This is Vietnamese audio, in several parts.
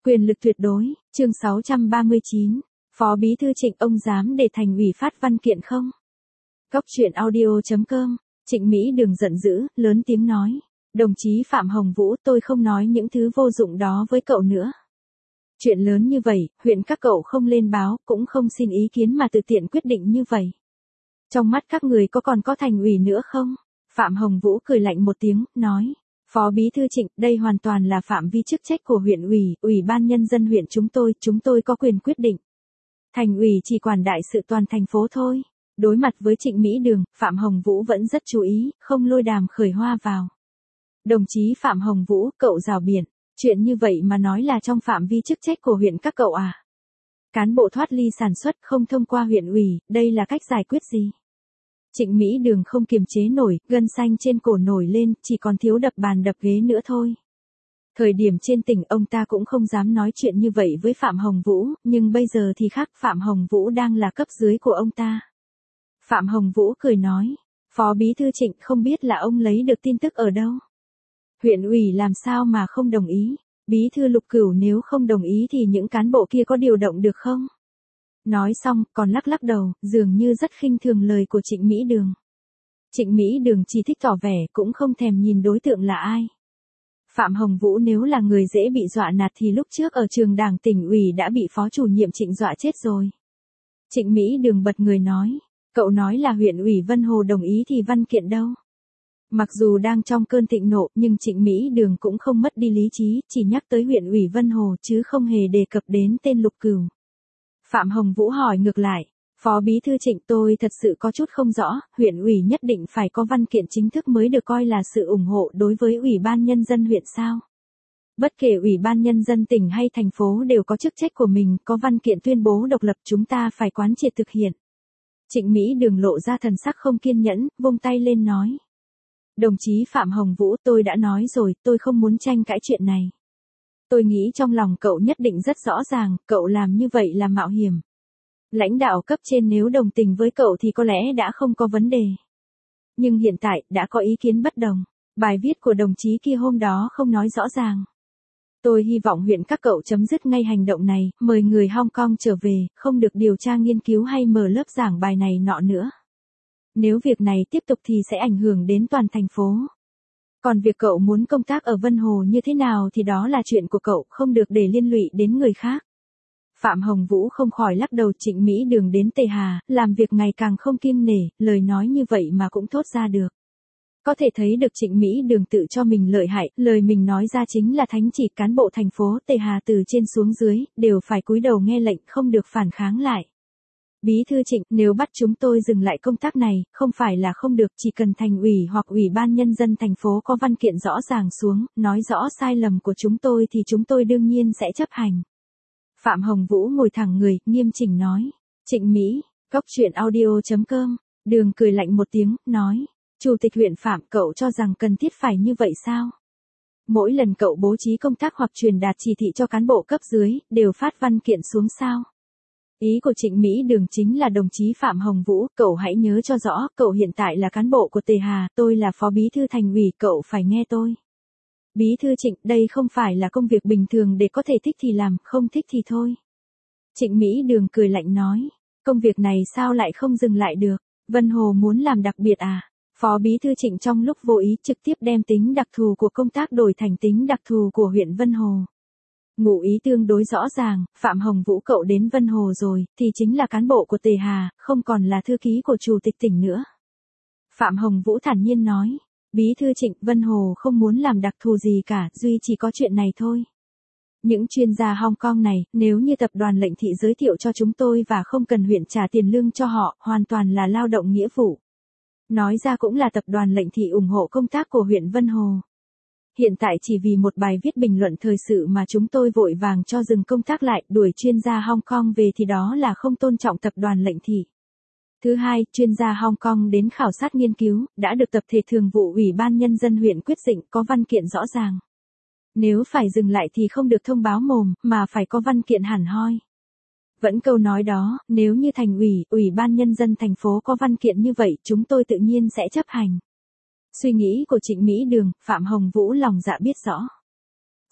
Quyền lực tuyệt đối, chương 639. Phó Bí thư Trịnh, ông dám để Thành ủy phát văn kiện không? Cóc truyện audio.com. Trịnh Mỹ Đường giận dữ, lớn tiếng nói. Đồng chí Phạm Hồng Vũ, tôi không nói những thứ vô dụng đó với cậu nữa. Chuyện lớn như vậy, huyện các cậu không lên báo, cũng không xin ý kiến mà tự tiện quyết định như vậy. Trong mắt các người còn có Thành ủy nữa không? Phạm Hồng Vũ cười lạnh một tiếng, nói. Phó Bí thư Trịnh, đây hoàn toàn là phạm vi chức trách của huyện ủy, Ủy ban Nhân dân huyện chúng tôi có quyền quyết định. Thành ủy chỉ quản đại sự toàn thành phố thôi. Đối mặt với Trịnh Mỹ Đường, Phạm Hồng Vũ vẫn rất chú ý, không lôi đàm khởi hoa vào. Đồng chí Phạm Hồng Vũ, cậu rào biển, chuyện như vậy mà nói là trong phạm vi chức trách của huyện các cậu à? Cán bộ thoát ly sản xuất không thông qua huyện ủy, đây là cách giải quyết gì? Trịnh Mỹ Đường không kiềm chế nổi, gân xanh trên cổ nổi lên, chỉ còn thiếu đập bàn đập ghế nữa thôi. Thời điểm trên tỉnh ông ta cũng không dám nói chuyện như vậy với Phạm Hồng Vũ, nhưng bây giờ thì khác, Phạm Hồng Vũ đang là cấp dưới của ông ta. Phạm Hồng Vũ cười nói, Phó Bí thư Trịnh, không biết là ông lấy được tin tức ở đâu? Huyện ủy làm sao mà không đồng ý? Bí thư Lục Cửu nếu không đồng ý thì những cán bộ kia có điều động được không? Nói xong, còn lắc lắc đầu, dường như rất khinh thường lời của Trịnh Mỹ Đường. Trịnh Mỹ Đường chỉ thích tỏ vẻ, cũng không thèm nhìn đối tượng là ai. Phạm Hồng Vũ nếu là người dễ bị dọa nạt thì lúc trước ở trường đảng tỉnh ủy đã bị phó chủ nhiệm Trịnh dọa chết rồi. Trịnh Mỹ Đường bật người nói, cậu nói là huyện ủy Vân Hồ đồng ý thì văn kiện đâu? Mặc dù đang trong cơn thịnh nộ, nhưng Trịnh Mỹ Đường cũng không mất đi lý trí, chỉ nhắc tới huyện ủy Vân Hồ chứ không hề đề cập đến tên Lục Cửu. Phạm Hồng Vũ hỏi ngược lại, Phó Bí thư Trịnh, tôi thật sự có chút không rõ, huyện ủy nhất định phải có văn kiện chính thức mới được coi là sự ủng hộ đối với Ủy ban Nhân dân huyện sao? Bất kể Ủy ban Nhân dân tỉnh hay thành phố đều có chức trách của mình, có văn kiện tuyên bố độc lập chúng ta phải quán triệt thực hiện. Trịnh Mỹ Đường lộ ra thần sắc không kiên nhẫn, vung tay lên nói. Đồng chí Phạm Hồng Vũ, tôi đã nói rồi, tôi không muốn tranh cãi chuyện này. Tôi nghĩ trong lòng cậu nhất định rất rõ ràng, cậu làm như vậy là mạo hiểm. Lãnh đạo cấp trên nếu đồng tình với cậu thì có lẽ đã không có vấn đề. Nhưng hiện tại, đã có ý kiến bất đồng. Bài viết của đồng chí kia hôm đó không nói rõ ràng. Tôi hy vọng huyện các cậu chấm dứt ngay hành động này, mời người Hong Kong trở về, không được điều tra nghiên cứu hay mở lớp giảng bài này nọ nữa. Nếu việc này tiếp tục thì sẽ ảnh hưởng đến toàn thành phố. Còn việc cậu muốn công tác ở Vân Hồ như thế nào thì đó là chuyện của cậu, không được để liên lụy đến người khác. Phạm Hồng Vũ không khỏi lắc đầu. Trịnh Mỹ Đường đến Tề Hà, làm việc ngày càng không kiêng nể, lời nói như vậy mà cũng thốt ra được. Có thể thấy được Trịnh Mỹ Đường tự cho mình lợi hại, lời mình nói ra chính là thánh chỉ. Cán bộ thành phố Tề Hà từ trên xuống dưới, đều phải cúi đầu nghe lệnh, không được phản kháng lại. Bí thư Trịnh, nếu bắt chúng tôi dừng lại công tác này, không phải là không được, chỉ cần Thành ủy hoặc Ủy ban Nhân dân thành phố có văn kiện rõ ràng xuống, nói rõ sai lầm của chúng tôi thì chúng tôi đương nhiên sẽ chấp hành. Phạm Hồng Vũ ngồi thẳng người, nghiêm chỉnh nói. Trịnh Mỹ, cóc truyện audio.com. Đường cười lạnh một tiếng, nói. Chủ tịch huyện Phạm, cậu cho rằng cần thiết phải như vậy sao? Mỗi lần cậu bố trí công tác hoặc truyền đạt chỉ thị cho cán bộ cấp dưới, đều phát văn kiện xuống sao? Ý của Trịnh Mỹ Đường chính là đồng chí Phạm Hồng Vũ, cậu hãy nhớ cho rõ, cậu hiện tại là cán bộ của Tề Hà, tôi là phó bí thư thành ủy, cậu phải nghe tôi. Bí thư Trịnh, đây không phải là công việc bình thường để có thể thích thì làm, không thích thì thôi. Trịnh Mỹ Đường cười lạnh nói, công việc này sao lại không dừng lại được, Vân Hồ muốn làm đặc biệt à? Phó Bí thư Trịnh trong lúc vô ý trực tiếp đem tính đặc thù của công tác đổi thành tính đặc thù của huyện Vân Hồ. Ngụ ý tương đối rõ ràng, Phạm Hồng Vũ cậu đến Vân Hồ rồi, thì chính là cán bộ của Tề Hà, không còn là thư ký của chủ tịch tỉnh nữa. Phạm Hồng Vũ thản nhiên nói, Bí thư Trịnh, Vân Hồ không muốn làm đặc thù gì cả, duy chỉ có chuyện này thôi. Những chuyên gia Hong Kong này, nếu như tập đoàn Lệnh Thị giới thiệu cho chúng tôi và không cần huyện trả tiền lương cho họ, hoàn toàn là lao động nghĩa vụ. Nói ra cũng là tập đoàn Lệnh Thị ủng hộ công tác của huyện Vân Hồ. Hiện tại chỉ vì một bài viết bình luận thời sự mà chúng tôi vội vàng cho dừng công tác lại, đuổi chuyên gia Hong Kong về thì đó là không tôn trọng tập đoàn Lệnh Thị. Thứ hai, chuyên gia Hong Kong đến khảo sát nghiên cứu, đã được tập thể thường vụ Ủy ban Nhân dân huyện quyết định, có văn kiện rõ ràng. Nếu phải dừng lại thì không được thông báo mồm, mà phải có văn kiện hẳn hoi. Vẫn câu nói đó, nếu như Thành ủy, Ủy ban Nhân dân thành phố có văn kiện như vậy, chúng tôi tự nhiên sẽ chấp hành. Suy nghĩ của Trịnh Mỹ Đường, Phạm Hồng Vũ lòng dạ biết rõ.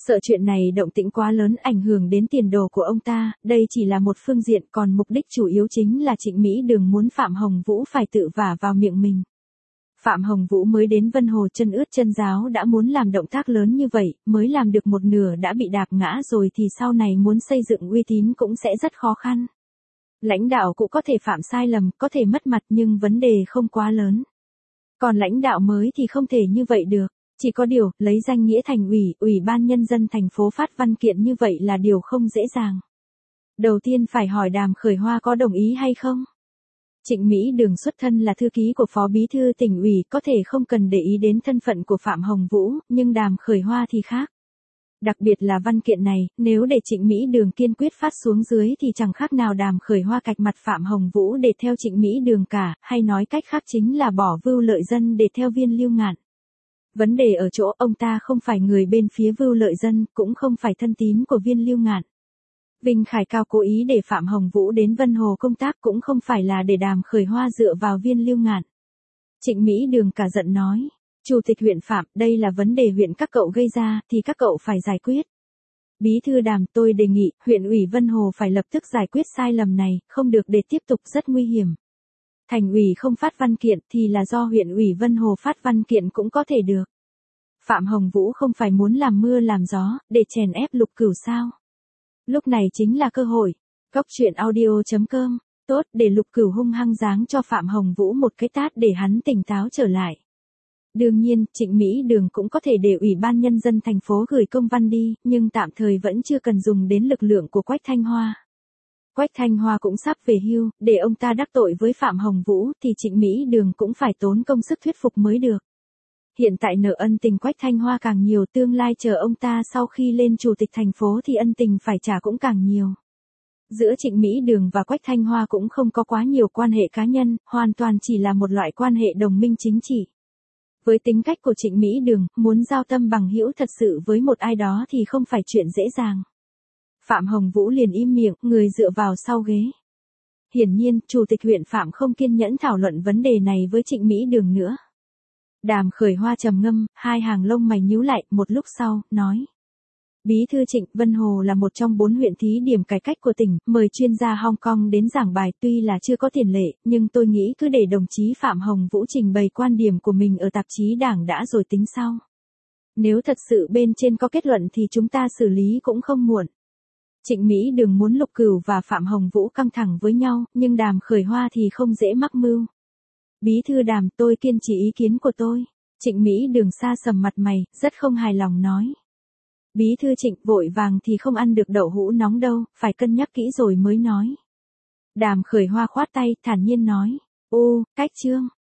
Sợ chuyện này động tĩnh quá lớn ảnh hưởng đến tiền đồ của ông ta, đây chỉ là một phương diện còn mục đích chủ yếu chính là Trịnh Mỹ Đường muốn Phạm Hồng Vũ phải tự vả vào miệng mình. Phạm Hồng Vũ mới đến Vân Hồ chân ướt chân ráo đã muốn làm động tác lớn như vậy, mới làm được một nửa đã bị đạp ngã rồi thì sau này muốn xây dựng uy tín cũng sẽ rất khó khăn. Lãnh đạo cũng có thể phạm sai lầm, có thể mất mặt nhưng vấn đề không quá lớn. Còn lãnh đạo mới thì không thể như vậy được. Chỉ có điều, lấy danh nghĩa thành ủy, ủy ban nhân dân thành phố phát văn kiện như vậy là điều không dễ dàng. Đầu tiên phải hỏi Đàm Khởi Hoa có đồng ý hay không? Trịnh Mỹ Đường xuất thân là thư ký của Phó Bí thư tỉnh ủy, có thể không cần để ý đến thân phận của Phạm Hồng Vũ, nhưng Đàm Khởi Hoa thì khác. Đặc biệt là văn kiện này, nếu để Trịnh Mỹ Đường kiên quyết phát xuống dưới thì chẳng khác nào Đàm Khởi Hoa cạch mặt Phạm Hồng Vũ để theo Trịnh Mỹ Đường cả, hay nói cách khác chính là bỏ Vưu Lợi Dân để theo Viên Lưu Ngạn. Vấn đề ở chỗ ông ta không phải người bên phía Vưu Lợi Dân, cũng không phải thân tín của Viên Lưu Ngạn. Vinh Khải Cao cố ý để Phạm Hồng Vũ đến Vân Hồ công tác cũng không phải là để Đàm Khởi Hoa dựa vào Viên Lưu Ngạn. Trịnh Mỹ Đường cả giận nói, Chủ tịch huyện Phạm, đây là vấn đề huyện các cậu gây ra thì các cậu phải giải quyết. Bí thư Đàm, tôi đề nghị huyện ủy Vân Hồ phải lập tức giải quyết sai lầm này, không được để tiếp tục rất nguy hiểm. Thành ủy không phát văn kiện thì là do huyện ủy Vân Hồ phát văn kiện cũng có thể được. Phạm Hồng Vũ không phải muốn làm mưa làm gió, để chèn ép Lục Cửu sao? Lúc này chính là cơ hội. Góc truyện audio.com. Tốt, để Lục Cửu hung hăng giáng cho Phạm Hồng Vũ một cái tát để hắn tỉnh táo trở lại. Đương nhiên, Trịnh Mỹ Đường cũng có thể để Ủy ban Nhân dân thành phố gửi công văn đi, nhưng tạm thời vẫn chưa cần dùng đến lực lượng của Quách Thanh Hoa. Quách Thanh Hoa cũng sắp về hưu, để ông ta đắc tội với Phạm Hồng Vũ thì Trịnh Mỹ Đường cũng phải tốn công sức thuyết phục mới được. Hiện tại nợ ân tình Quách Thanh Hoa càng nhiều, tương lai chờ ông ta sau khi lên chủ tịch thành phố thì ân tình phải trả cũng càng nhiều. Giữa Trịnh Mỹ Đường và Quách Thanh Hoa cũng không có quá nhiều quan hệ cá nhân, hoàn toàn chỉ là một loại quan hệ đồng minh chính trị. Với tính cách của Trịnh Mỹ Đường, muốn giao tâm bằng hữu thật sự với một ai đó thì không phải chuyện dễ dàng. Phạm Hồng Vũ liền im miệng, người dựa vào sau ghế. Hiển nhiên, Chủ tịch huyện Phạm không kiên nhẫn thảo luận vấn đề này với Trịnh Mỹ Đường nữa. Đàm Khởi Hoa trầm ngâm, hai hàng lông mày nhíu lại, một lúc sau, nói. Bí thư Trịnh, Vân Hồ là một trong 4 huyện thí điểm cải cách của tỉnh, mời chuyên gia Hong Kong đến giảng bài tuy là chưa có tiền lệ, nhưng tôi nghĩ cứ để đồng chí Phạm Hồng Vũ trình bày quan điểm của mình ở tạp chí Đảng đã rồi tính sau. Nếu thật sự bên trên có kết luận thì chúng ta xử lý cũng không muộn. Trịnh Mỹ Đường muốn Lục Cửu và Phạm Hồng Vũ căng thẳng với nhau, nhưng Đàm Khởi Hoa thì không dễ mắc mưu. Bí thư Đàm, tôi kiên trì ý kiến của tôi. Trịnh Mỹ Đường sa sầm mặt mày, rất không hài lòng nói. Bí thư Trịnh, vội vàng thì không ăn được đậu hũ nóng đâu, phải cân nhắc kỹ rồi mới nói. Đàm Khởi Hoa khoát tay, thản nhiên nói. Ô, cách chương.